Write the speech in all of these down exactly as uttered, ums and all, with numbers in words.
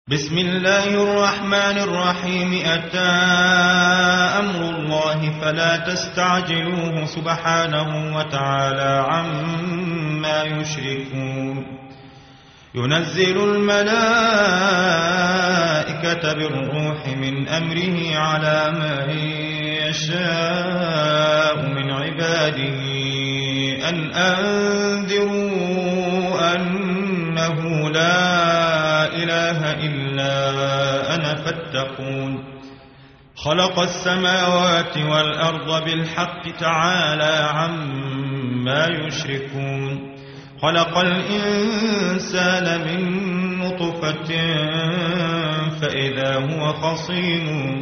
بسم الله الرحمن الرحيم. أتى أمر الله فلا تستعجلوه سبحانه وتعالى عما يشركون. ينزل الملائكة بالروح من أمره على من يشاء من عباده أن أنذروا أنه لا إله إلا أنا فاتقون. خلق السماوات والأرض بالحق تعالى عما يشركون. خلق الإنسان من نطفة فإذا هو خصيم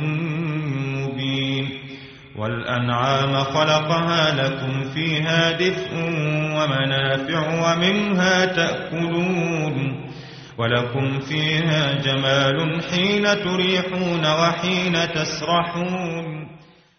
مبين. والأنعام خلقها لكم فيها دفء ومنافع ومنها تأكلون ولكم فيها جمال حين تريحون وحين تسرحون.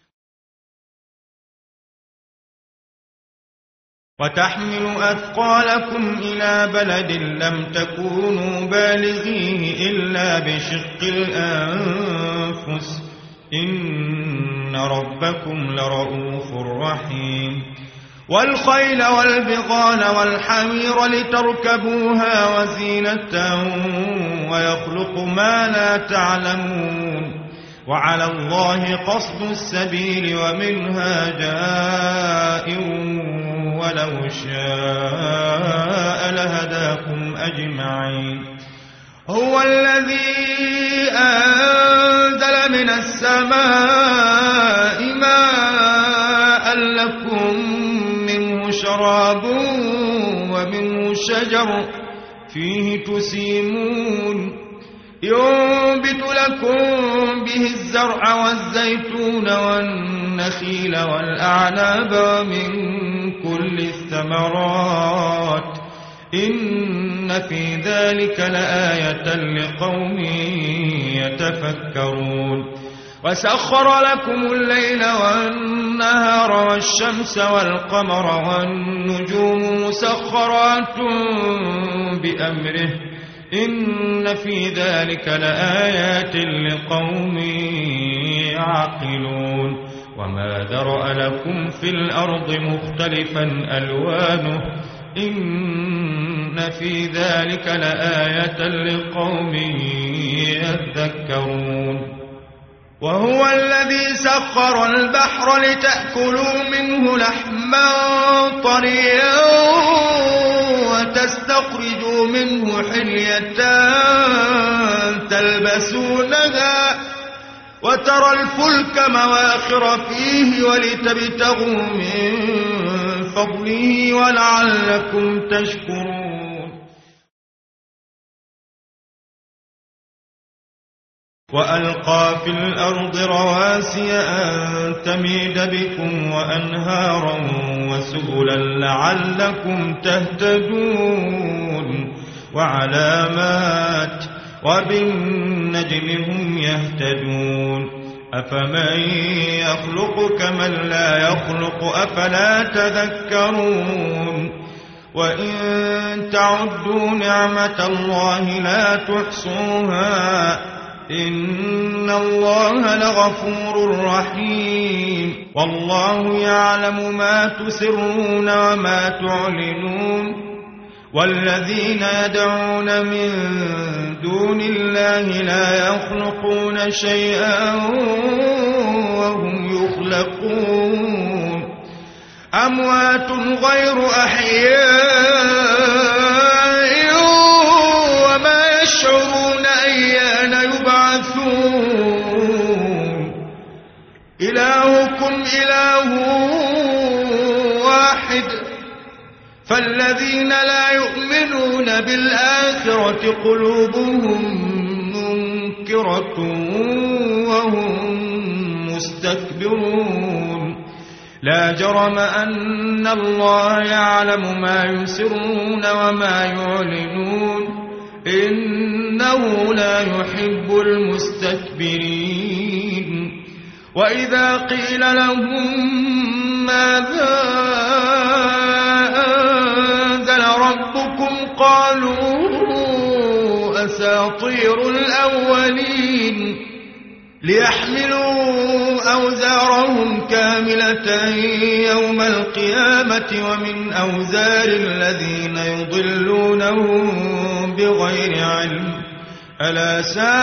وتحمل أثقالكم إلى بلد لم تكونوا بالغيه إلا بشق الأنفس إن ربكم لرؤوف رحيم. والخيل والبغال والحمير لتركبوها وزينة ويخلق ما لا تعلمون. وعلى الله قصد السبيل ومنها جائر ولو شاء لهداكم أجمعين. هو الذي أنزل من السماء ماء لكم شراب ومنه شجر فيه تسيمون. ينبت لكم به الزرع والزيتون والنخيل والأعناب ومن كل الثمرات إن في ذلك لآية لقوم يتفكرون. وسخر لكم الليل والنهار والشمس والقمر والنجوم مسخرات بأمره إن في ذلك لآيات لقوم يعقلون. وما ذرأ لكم في الأرض مختلفا ألوانه إن في ذلك لآية لقوم يذكرون. وهو الذي سخر البحر لتأكلوا منه لحما طريا وتستخرجوا منه حلية تلبسونها وترى الفلك مواخر فيه ولتبتغوا من فضله ولعلكم تشكرون. وألقى في الأرض رواسي أن تميد بكم وأنهارا وسبلا لعلكم تهتدون. وعلامات وبالنجم هم يهتدون. أفمن يخلق كمن لا يخلق أفلا تذكرون. وإن تعدوا نعمة الله لا تحصوها إن الله لغفور رحيم. والله يعلم ما تسرون وما تعلنون. والذين يدعون من دون الله لا يخلقون شيئا وهم يخلقون. أموات غير أحياء وما يشعرون أيان يبعثون. إلهكم إله واحد فالذين لا يؤمنون بالآخرة قلوبهم منكرة وهم مستكبرون. لا جرم أن الله يعلم ما يسرون وما يعلنون إنه لا يحب المستكبرين. وإذا قيل لهم ماذا أنزل ربكم قالوا أساطير الأولين ليحملوا أوزارهم كاملة يوم القيامة ومن أوزار الذين يضلونهم بغير علم ألا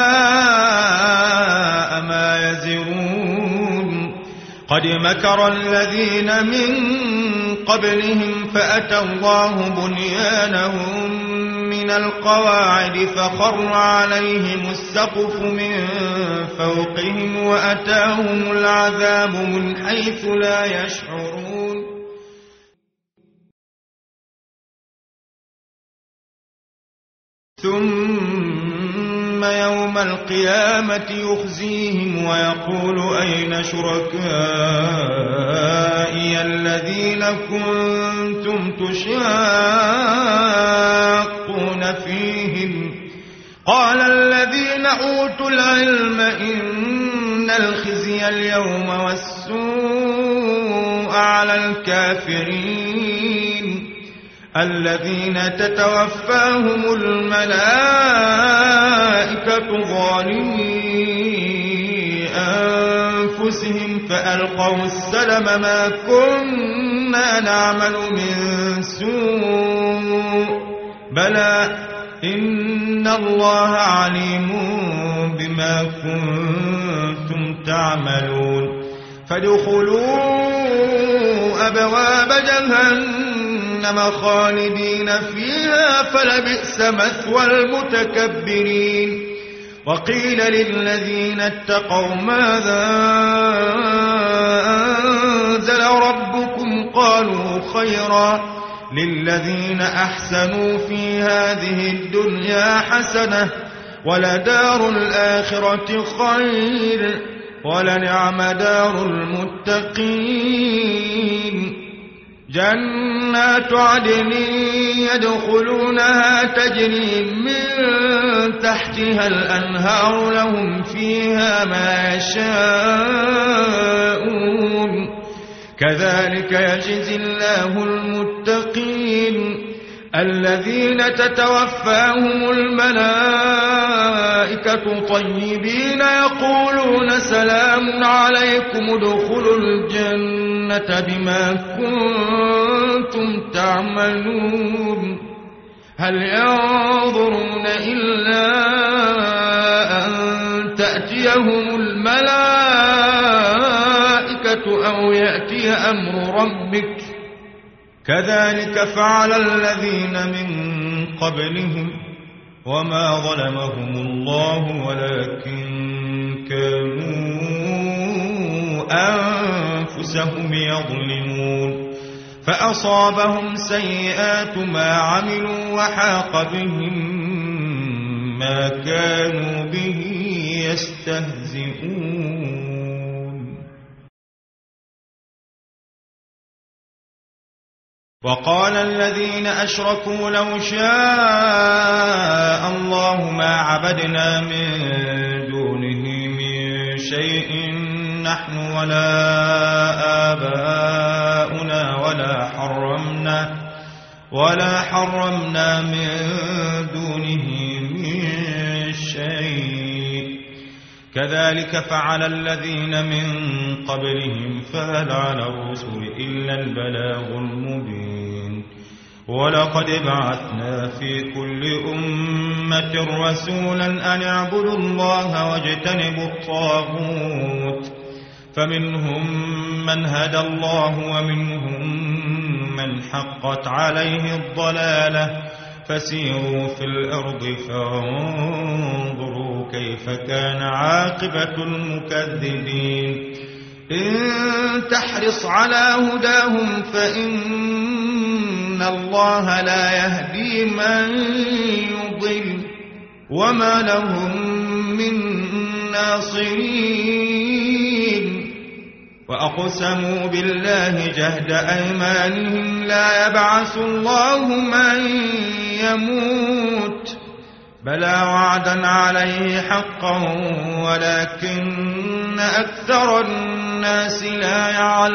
ساء ما يزرون قد مكر الذين من قبلهم فأتى الله بنيانهم من القواعد فخر عليهم السقف من فوقهم وأتاهم العذاب من حيث لا يشعرون ثم يوم القيامة يخزيهم ويقول أين شركائي الذين كنتم تشاقون فيهم قال الذين أوتوا العلم إن الخزي اليوم والسوء على الكافرين الذين تتوفاهم الملائكة ظالمي أنفسهم فألقوا السلم ما كنا نعمل من سوء بلى إن الله عليم بما كنتم تعملون فادخلوا أبواب جهنم خالدين فيها فلبئس مثوى المتكبرين وقيل للذين اتقوا ماذا أنزل ربكم قالوا خيرا للذين أحسنوا في هذه الدنيا حسنة ولدار الآخرة خير ولنعم دار المتقين جنات عدن يدخلونها تجري من تحتها الأنهار لهم فيها ما يشاءون كذلك يجزي الله المتقين الذين تتوفاهم الملائكة طيبين يقولون سلام عليكم ادخلوا الجنة بما كنتم تعملون هل ينظرون إلا أن تأتيهم الملائكة أو يأتي أمر ربك كذلك فعل الذين من قبلهم وما ظلمهم الله ولكن كانوا أنفسهم يظلمون فأصابهم سيئات ما عملوا وحاق بهم ما كانوا به يستهزئون وقال الذين أشركوا لو شاء الله ما عبدنا من دونه من شيء نحن ولا آباؤنا ولا حرمنا ولا حرمنا من دونه من شيء كذلك فعل الذين من قبلهم فهل على الرسل إلا البلاغ المبين ولقد بعثنا في كل أمة رسولا أن اعبدوا الله واجتنبوا الطاغوت فمنهم من هدى الله ومنهم من حقت عليه الضلالة فسيروا في الأرض فانظروا كيف كان عاقبة المكذبين إن تحرص على هداهم فإن الله لا يهدي من يضل وما لهم من ناصرين وأقسموا بالله جهد أيمانهم لا يبعث الله من يموت بلى وعدا عليه حقا ولكن أكثر الناس لا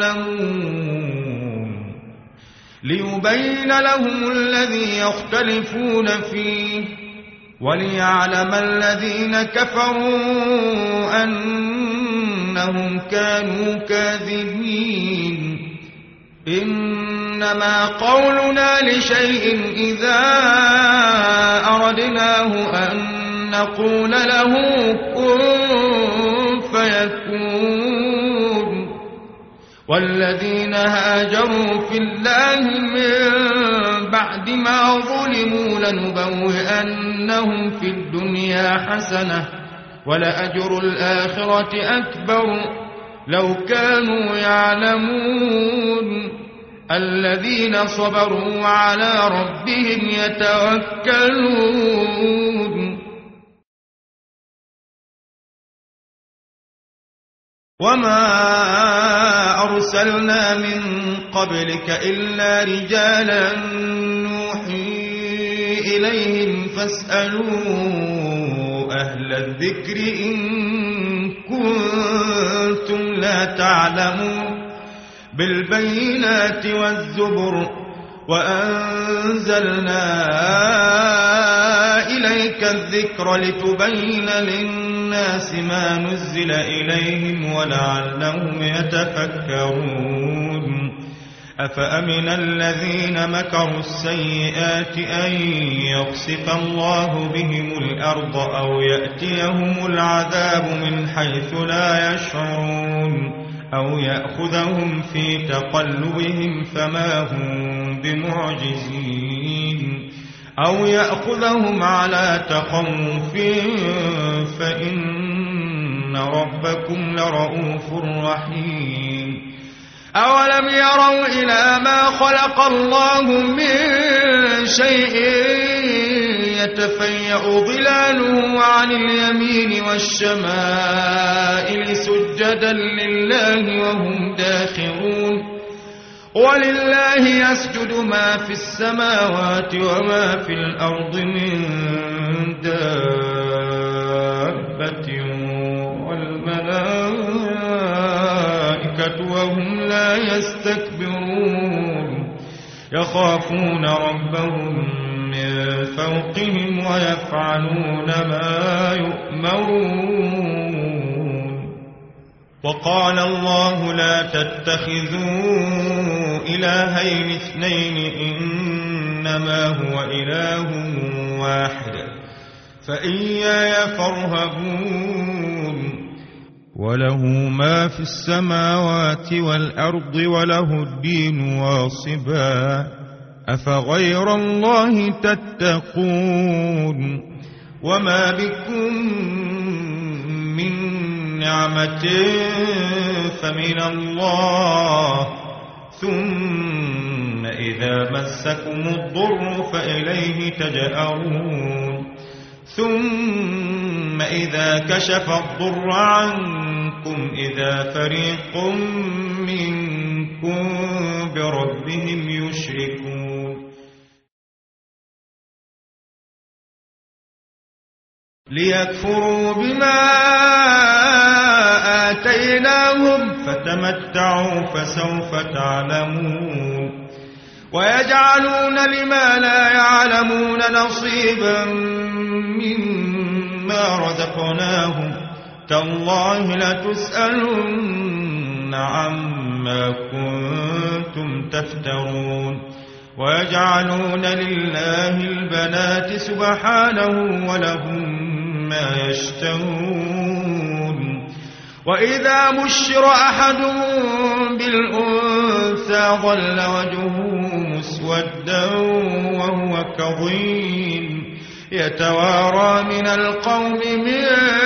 يعلمون ليبين لهم الذي يختلفون فيه وليعلم الذين كفروا أنهم كانوا كاذبين إنما قولنا لشيء إذا أردناه أن نقول له كن فيكون والذين هاجروا في الله من بعد ما ظلموا لنبوئنهم في الدنيا حسنة ولأجر الآخرة أكبر لو كانوا يعلمون الذين صبروا على ربهم يتوكلون وما أرسلنا من قبلك إلا رجالا نوحي إليهم فاسألوا أهل الذكر إن كنتم لا تعلمون بالبينات والزبر وأنزلنا إليك الذكر لتبين للناس ما نزل إليهم ولعلهم يتفكرون أفأمن الذين مكروا السيئات أن يخسف الله بهم الأرض أو يأتيهم العذاب من حيث لا يشعرون أو يأخذهم في تقلبهم فما هم بمعجزين أو يأخذهم على تخوف فإن ربكم لرؤوف رحيم أولم يروا إلى ما خلق الله من شيء يتفيأ ظلاله عن اليمين والشمائل سجدا لله وهم داخرون ولله يسجد ما في السماوات وما في الأرض من دابة والملائكة وهم لا يستكبرون يخافون ربهم من فوقهم ويفعلون ما يؤمرون وقال الله لا تتخذوا إلهين اثنين إنما هو إله واحد فإياي فارهبون وله ما في السماوات والأرض وله الدين واصبا أفغير الله تتقون وما بكم من نعمة فمن الله ثم إذا مسكم الضر فإليه تجأرون ثم إذا كشف الضر عنكم إذا فريق منكم بربهم يشركون ليكفروا بما آتيناهم فتمتعوا فسوف تعلمون ويجعلون لما لا يعلمون نصيبا مما رزقناهم تالله لتسألن عما كنتم تفترون ويجعلون لله البنات سبحانه ولهم ما يشتهون وإذا بشر أحدهم بالأنثى ظل وجهه مسودا وهو كظيم يتوارى من القوم من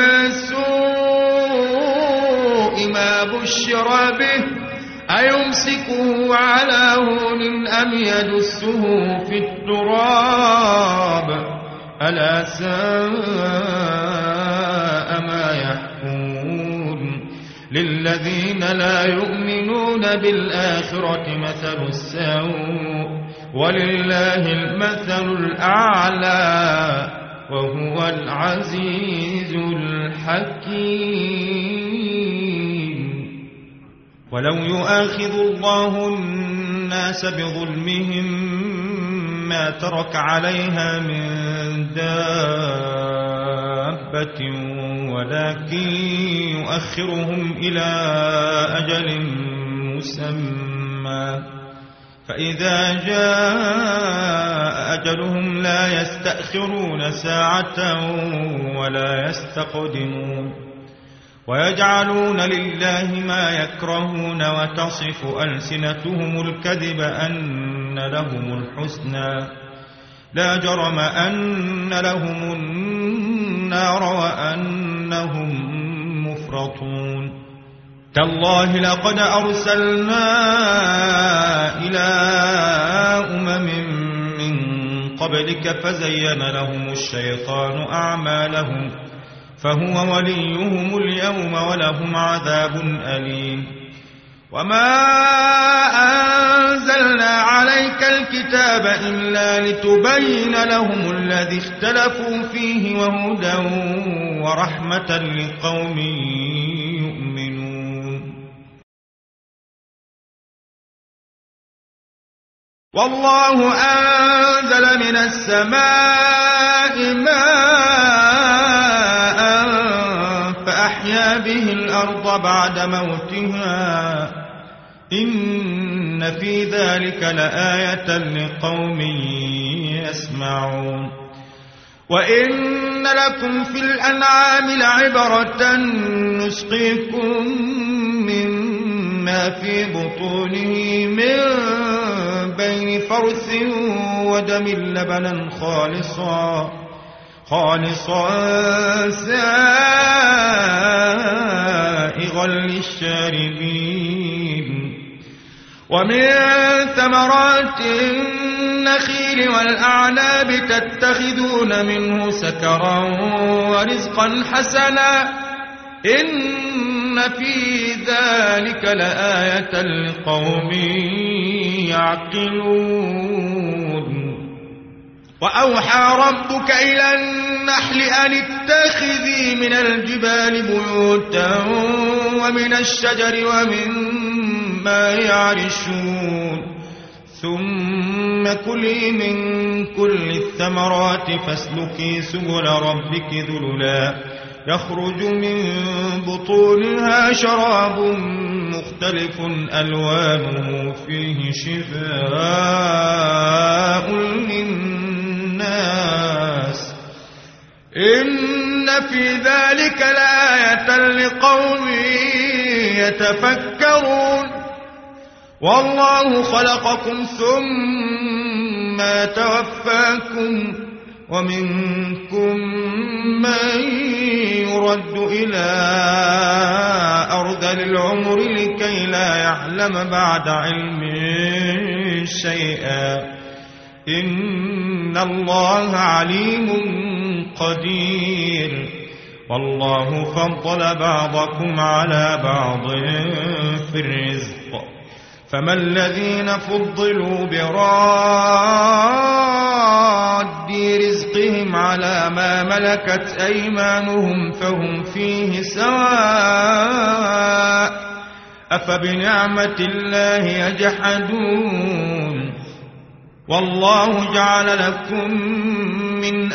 سوء ما بشر به أيمسكه على هون أم يدسه في التراب ألا ساء ما يحكمون للذين لا يؤمنون بالآخرة مثل السوء ولله المثل الأعلى وهو العزيز الحكيم ولو يؤاخذ الله الناس بظلمهم ما ترك عليها من دابة ولكن يؤخرهم إلى أجل مسمى فإذا جاء أجلهم لا يستأخرون ساعة ولا يستقدمون ويجعلون لله ما يكرهون وتصف ألسنتهم الكذب أن لهم الحسنى لا جرم أن لهم النار وأنهم مفرطون تالله لقد أرسلنا إلى أمم من قبلك فزين لهم الشيطان أعمالهم فهو وليهم اليوم ولهم عذاب أليم وما أنزلنا عليك الكتاب إلا لتبين لهم الذي اختلفوا فيه وهدى ورحمة لقوم يؤمنون والله أنزل من السماء ماء فأحيا به الأرض بعد موتها إن في ذلك لآية لقوم يسمعون وإن لكم في الأنعام لعبرة نسقيكم مما في بطونه من بين فرث ودم لبنا خالصا خالصا سائغا للشاربين ومن ثمرات النخيل والأعناب تتخذون منه سكرا ورزقا حسنا إن في ذلك لآية لقوم يعقلون وأوحى ربك إلى النحل أن اتخذي من الجبال بيوتا ومن الشجر ومما يعرشون ثم كلي من كل الثمرات فاسلكي سبل ربك ذللا يخرج من بطونها شراب مختلف ألوانه فيه شفاء للناس إن في ذلك لآية لقوم يتفكرون والله خلقكم ثم توفاكم ومنكم من يرد إلى أرذل العمر لكي لا يعلم بعد علم شيئا إن الله عليم قدير والله فضل بعضكم على بعض في الرزق فما الذين فضلوا براد رزقهم على ما ملكت أيمانهم فهم فيه سواء أفبنعمة الله يجحدون والله جعل لكم من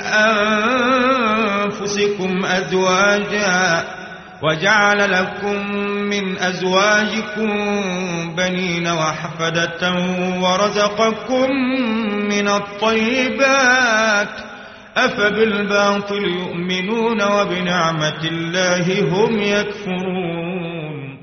أنفسكم أزواجا وجعل لكم من أزواجكم بنين وحفدة ورزقكم من الطيبات أفبالباطل يؤمنون وبنعمة الله هم يكفرون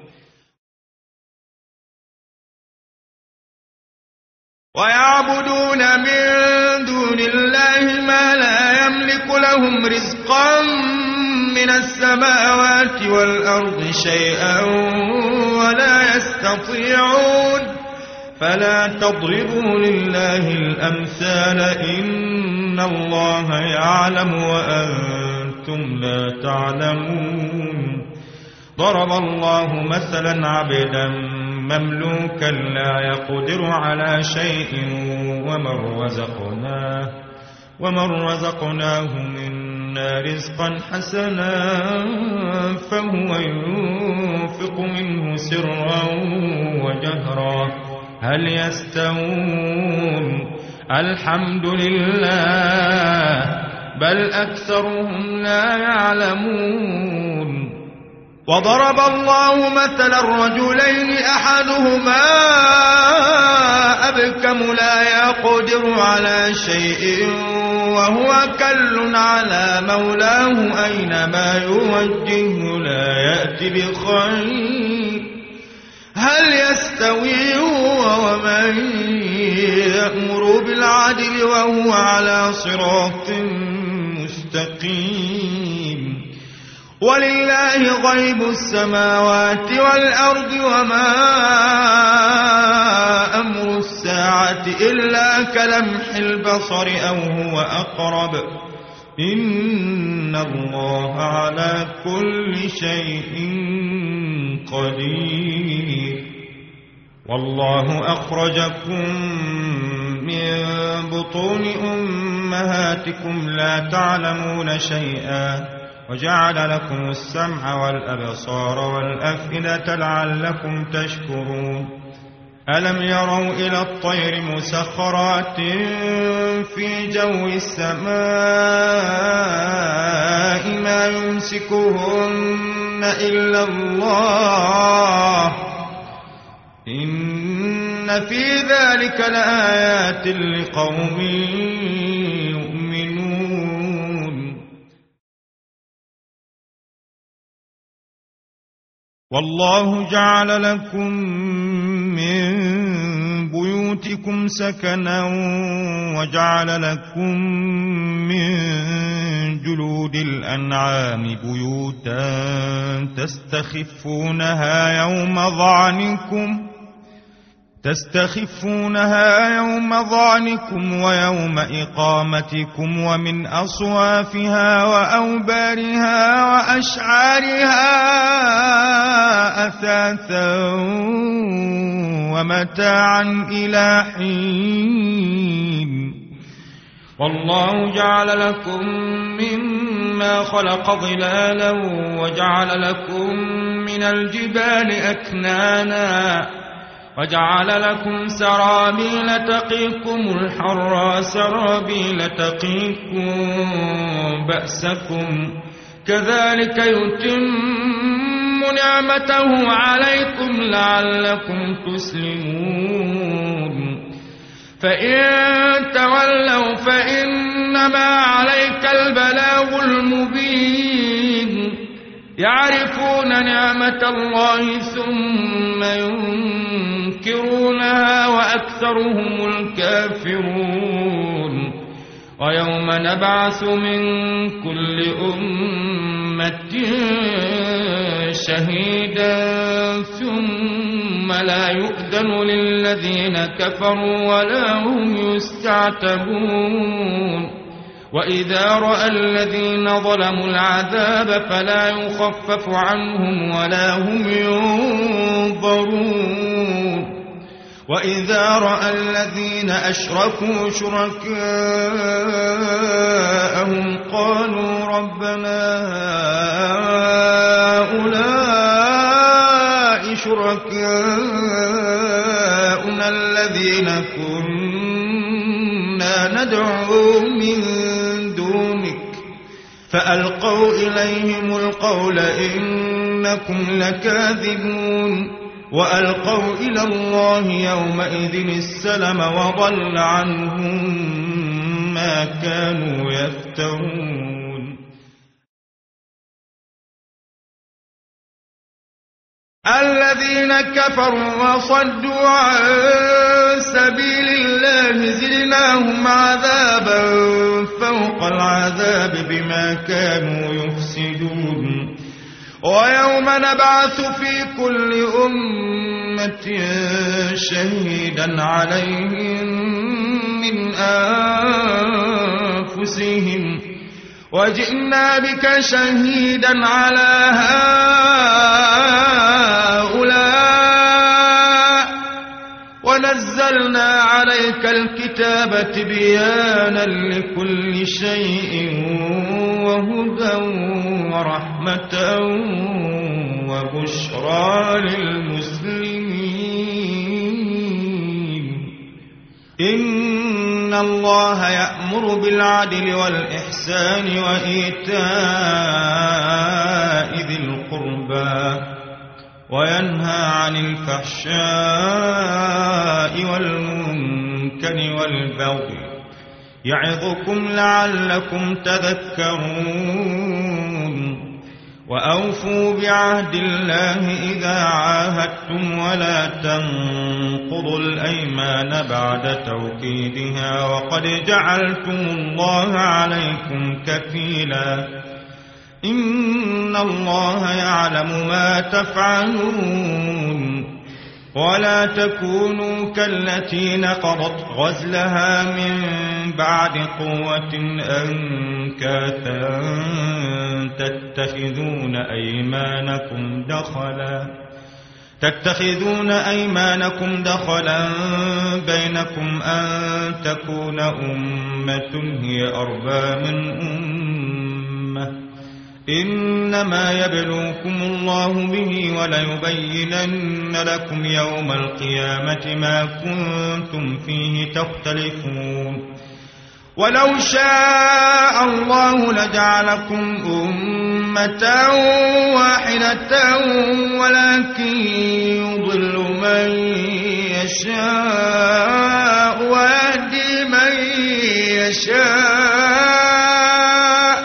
ويعبدون من دون الله ما لا يملك لهم رزقا من السماوات والأرض شيئا ولا يستطيعون فلا تضربوا لله الأمثال إن الله يعلم وأنتم لا تعلمون ضرب الله مثلا عبدا مملوكا لا يقدر على شيء ومن رزقناه ومن رزقناه منا رزقا حسنا فهو ينفق منه سرا وجهرا هل يستوون الحمد لله بل أكثرهم لا يعلمون وضرب الله مثلا الرجلين أحدهما أبكم لا يقدر على شيء وهو كل على مولاه أينما يوجهه لا يأتي بخير هل يستوي هو ومن يأمر بالعدل وهو على صراط مستقيم ولله غيب السماوات والأرض وما أمر الساعة إلا كلمح البصر أو هو أقرب إن الله على كل شيء قدير والله أخرجكم من بطون أمهاتكم لا تعلمون شيئا وجعل لكم السمع والأبصار والأفئدة لعلكم تشكرون ألم يروا إلى الطير مسخرات في جو السماء ما يمسكهن إلا الله إن في ذلك لآيات لقوم يؤمنون والله جعل لكم من بيوتكم سكنا وجعل لكم من جلود الأنعام بيوتا تستخفونها يوم ظعنكم تستخفونها يوم ظعنكم ويوم إقامتكم ومن أصوافها وأوبارها وأشعارها أثاثا ومتاعا إلى حين والله جعل لكم مما خلق ظلالا وجعل لكم من الجبال أكنانا وجعل لكم سرابيل تقيكم الحر سرابيل تقيكم بأسكم كذلك يتم نعمته عليكم لعلكم تسلمون فإن تولوا فإنما عليك البلاغ المبين يعرفون نعمة الله ثم ينكرونها وأكثرهم الكافرون ويوم نبعث من كل أمة شهيدا ثم لا يؤذن للذين كفروا ولا هم يستعتبون وإذا رأى الذين ظلموا العذاب فلا يخفف عنهم ولا هم ينظرون وإذا رأى الذين أشركوا شركاءهم قالوا ربنا هؤلاء شركاؤنا الذين كنا ندعو من دونك فألقوا إليهم القول إنكم لكاذبون وألقوا إلى الله يومئذ السلم وضل عنهم ما كانوا يفترون الذين كفروا وصدوا عن سبيل الله زدناهم عذابا فوق العذاب بما كانوا يفسدون ويوم نبعث في كل أمة شهيدا عليهم من أنفسهم وجئنا بك شهيدا على هؤلاء ونزلنا عليك الكتاب تبيانا لكل شيء وهدى ورحمة وبشرى للمسلمين إن الله يأمر بالعدل والإحسان وإيتاء ذي القربى وينهى عن الفحشاء والمنكر والبغي يعظكم لعلكم تذكرون وأوفوا بعهد الله إذا عاهدتم ولا تنقضوا الأيمان بعد توكيدها وقد جعلتم الله عليكم كفيلا إن الله يعلم ما تفعلون ولا تكونوا كالتي نقضت غزلها من بعد قوة أنكاثا تتخذون أيمانكم دخلا تتخذون أيمانكم دخلا بينكم أن تكون أمة هي أربى من أمة إنما يبلوكم الله به وليبينن لكم يوم القيامة ما كنتم فيه تختلفون ولو شاء الله لجعلكم أمة واحدة ولكن يضل من يشاء ويهدي من يشاء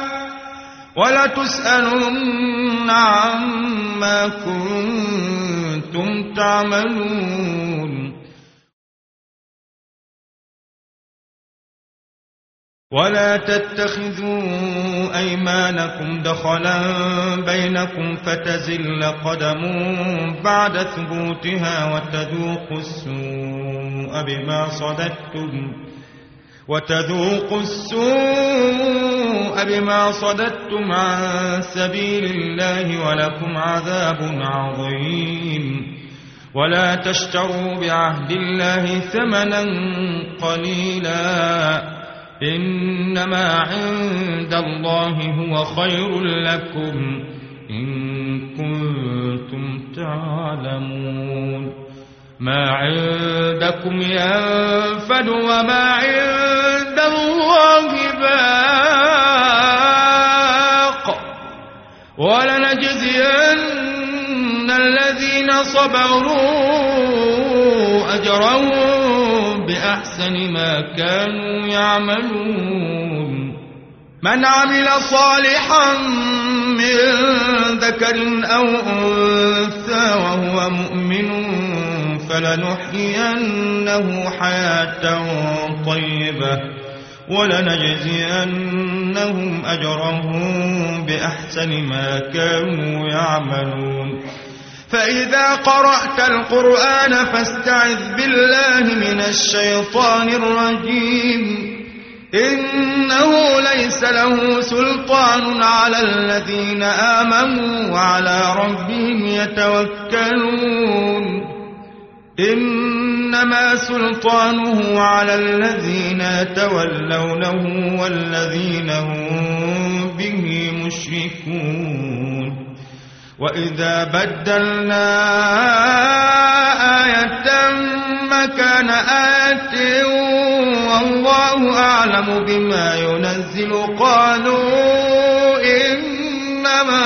ولتسألن عما كنتم تعملون ولا تتخذوا أيمانكم دخلا بينكم فتزل قدم بعد ثبوتها وتذوقوا السوء بما صددتم وتذوقوا السوء بما صددتم عن سبيل الله ولكم عذاب عظيم ولا تشتروا بعهد الله ثمنا قليلا إنما عند الله هو خير لكم إن كنتم تعلمون ما عندكم ينفد وما عند الله باق ولنجزين الذين صبروا أجرهم بأحسن ما كانوا يعملون من عمل صالحا من ذكر أو أنثى وهو مؤمن فلنحيينه حياة طيبة ولنجزينهم أجرهم بأحسن ما كانوا يعملون فإذا قرأت القرآن فاستعذ بالله من الشيطان الرجيم إنه ليس له سلطان على الذين آمنوا وعلى ربهم يتوكلون إنما سلطانه على الذين يتولونه والذين هم به مشركون وإذا بدلنا آية مكان آية والله أعلم بما ينزل قالوا إنما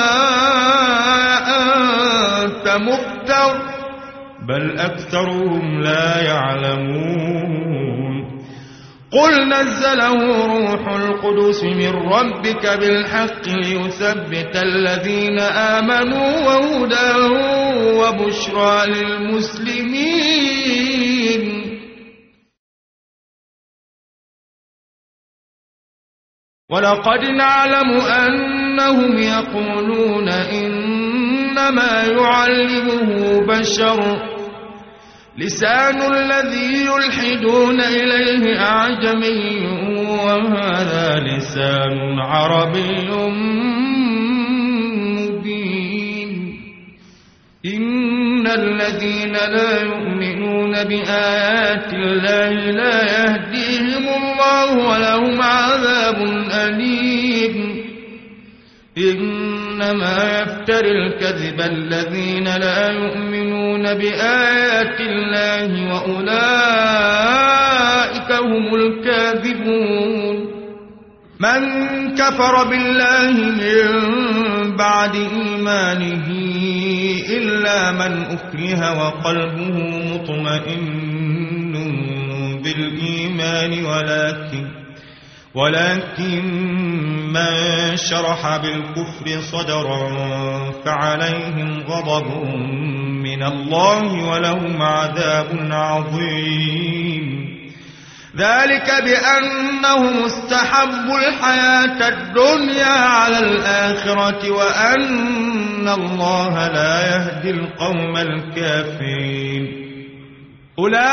أنت مفتر بل أكثرهم لا يعلمون قل نزله روح القدس من ربك بالحق ليثبت الذين آمنوا وهدى وبشرى للمسلمين ولقد نعلم أنهم يقولون إنما يعلمه بشر لسان الذي يلحدون إليه أعجمي وهذا لسان عربي مبين إن الذين لا يؤمنون بآيات الله لا يهديهم الله ولهم عذاب أليم إنما يفتر الكذب الذين لا يؤمنون بآيات الله وأولئك هم الكاذبون من كفر بالله من بعد إيمانه إلا من أكره وقلبه مطمئن بالإيمان ولكن ولكن من شرح بالكفر صدرا فعليهم غضب من الله ولهم عذاب عظيم ذلك بأنهم استحبوا الحياة الدنيا على الآخرة وأن الله لا يهدي القوم الكافرين أولئك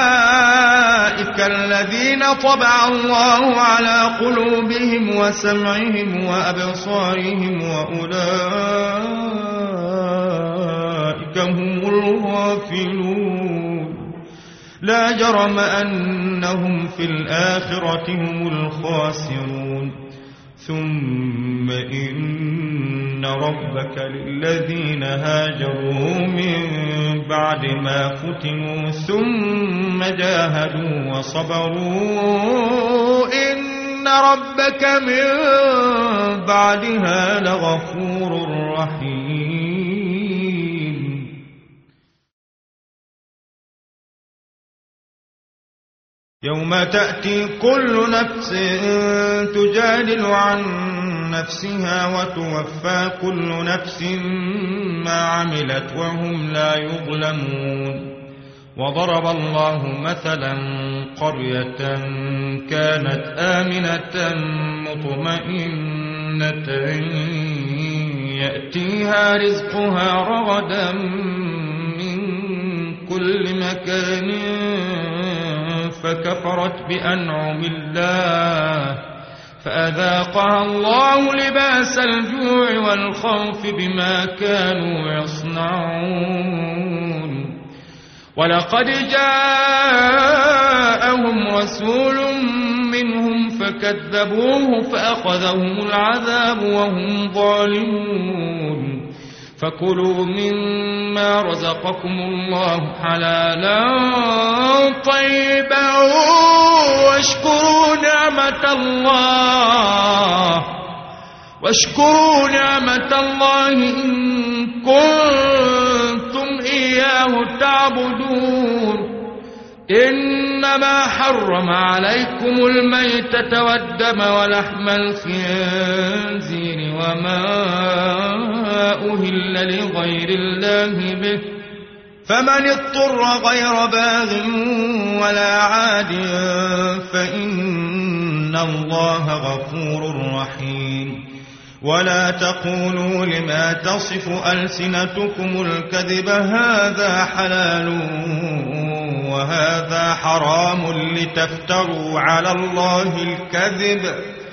الذين طبع الله على قلوبهم وسمعهم وأبصارهم وأولئك هم الغافلون لا جرم أنهم في الآخرة هم الخاسرون ثم إن ربك للذين هاجروا من بعد ما فتنوا ثم جاهدوا وصبروا إن ربك من بعدها لغفور رحيم يوم تأتي كل نفس تجادل عن نفسها وتوفى كل نفس ما عملت وهم لا يظلمون وضرب الله مثلا قرية كانت آمنة مطمئنة يأتيها رزقها رغدا من كل مكان فكفرت بأنعم الله فأذاقها الله لباس الجوع والخوف بما كانوا يصنعون ولقد جاءهم رسول منهم فكذبوه فأخذهم العذاب وهم ظالمون فكلوا مما رزقكم الله حلالا طيبا واشكروا نعمة الله واشكروا نعمة الله إن كنتم إياه تعبدون إنما حرم عليكم الميتة والدم ولحم الخنزير وما أهل لغير الله به فمن اضطر غير باغ ولا عاد فإن الله غفور رحيم ولا تقولوا لما تصف ألسنتكم الكذب هذا حلال وهذا حرام لتفتروا على الله الكذب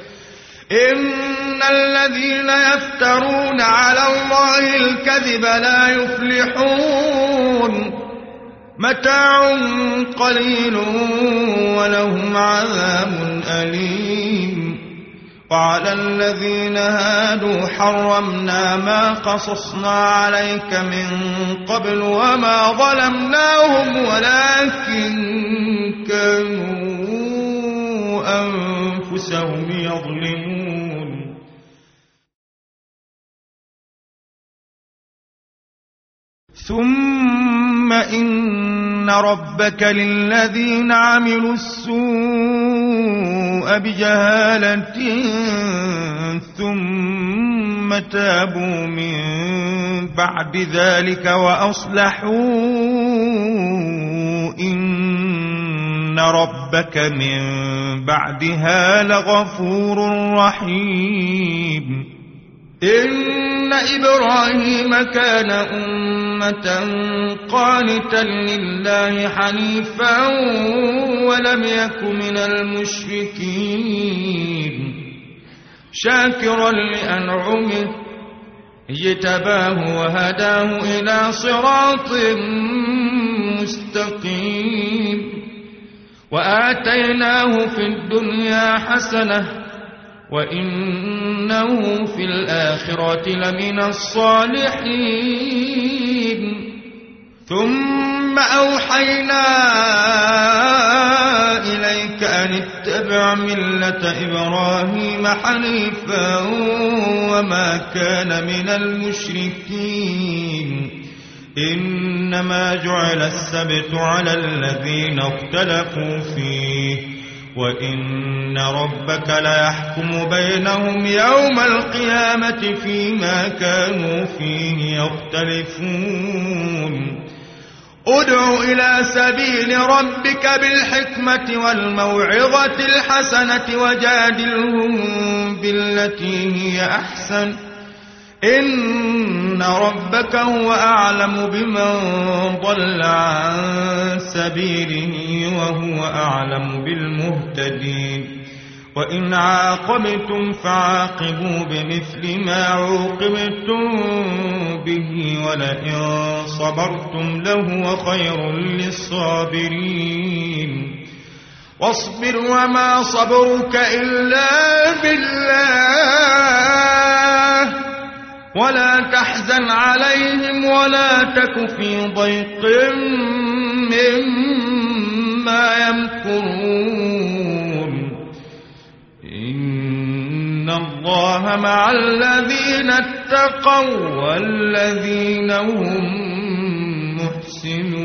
إن الذين يفترون على الله الكذب لا يفلحون متاع قليل ولهم عذاب أليم وعلى الذين هادوا حرمنا ما قصصنا عليك من قبل وما ظلمناهم ولكن كانوا أنفسهم يظلمون ثم إن ربك للذين عملوا السوء بجهالة ثم تابوا من بعد ذلك وأصلحوا إن ربك من بعدها لغفور رحيم إن إبراهيم كان أمة قانتا لله حنيفا ولم يك من المشركين شاكرا لأنعمه اجتباه وهداه إلى صراط مستقيم وآتيناه في الدنيا حسنة وإنه في الآخرة لمن الصالحين ثم أوحينا إليك أن اتبع ملة إبراهيم حنيفا وما كان من المشركين إنما جعل السبت على الذين اختلفوا فيه وإن ربك ليحكم بينهم يوم القيامة فيما كانوا فيه يختلفون ادع إلى سبيل ربك بالحكمة والموعظة الحسنة وجادلهم بالتي هي أحسن إن ربك هو أعلم بمن ضل عن سبيله وهو أعلم بالمهتدين وإن عاقبتم فعاقبوا بمثل ما عوقبتم به ولئن صبرتم لهو خير للصابرين واصبر وما صبرك إلا بالله ولا تحزن عليهم ولا تك في ضيق مما يمكرون إن الله مع الذين اتقوا والذين هم محسنون.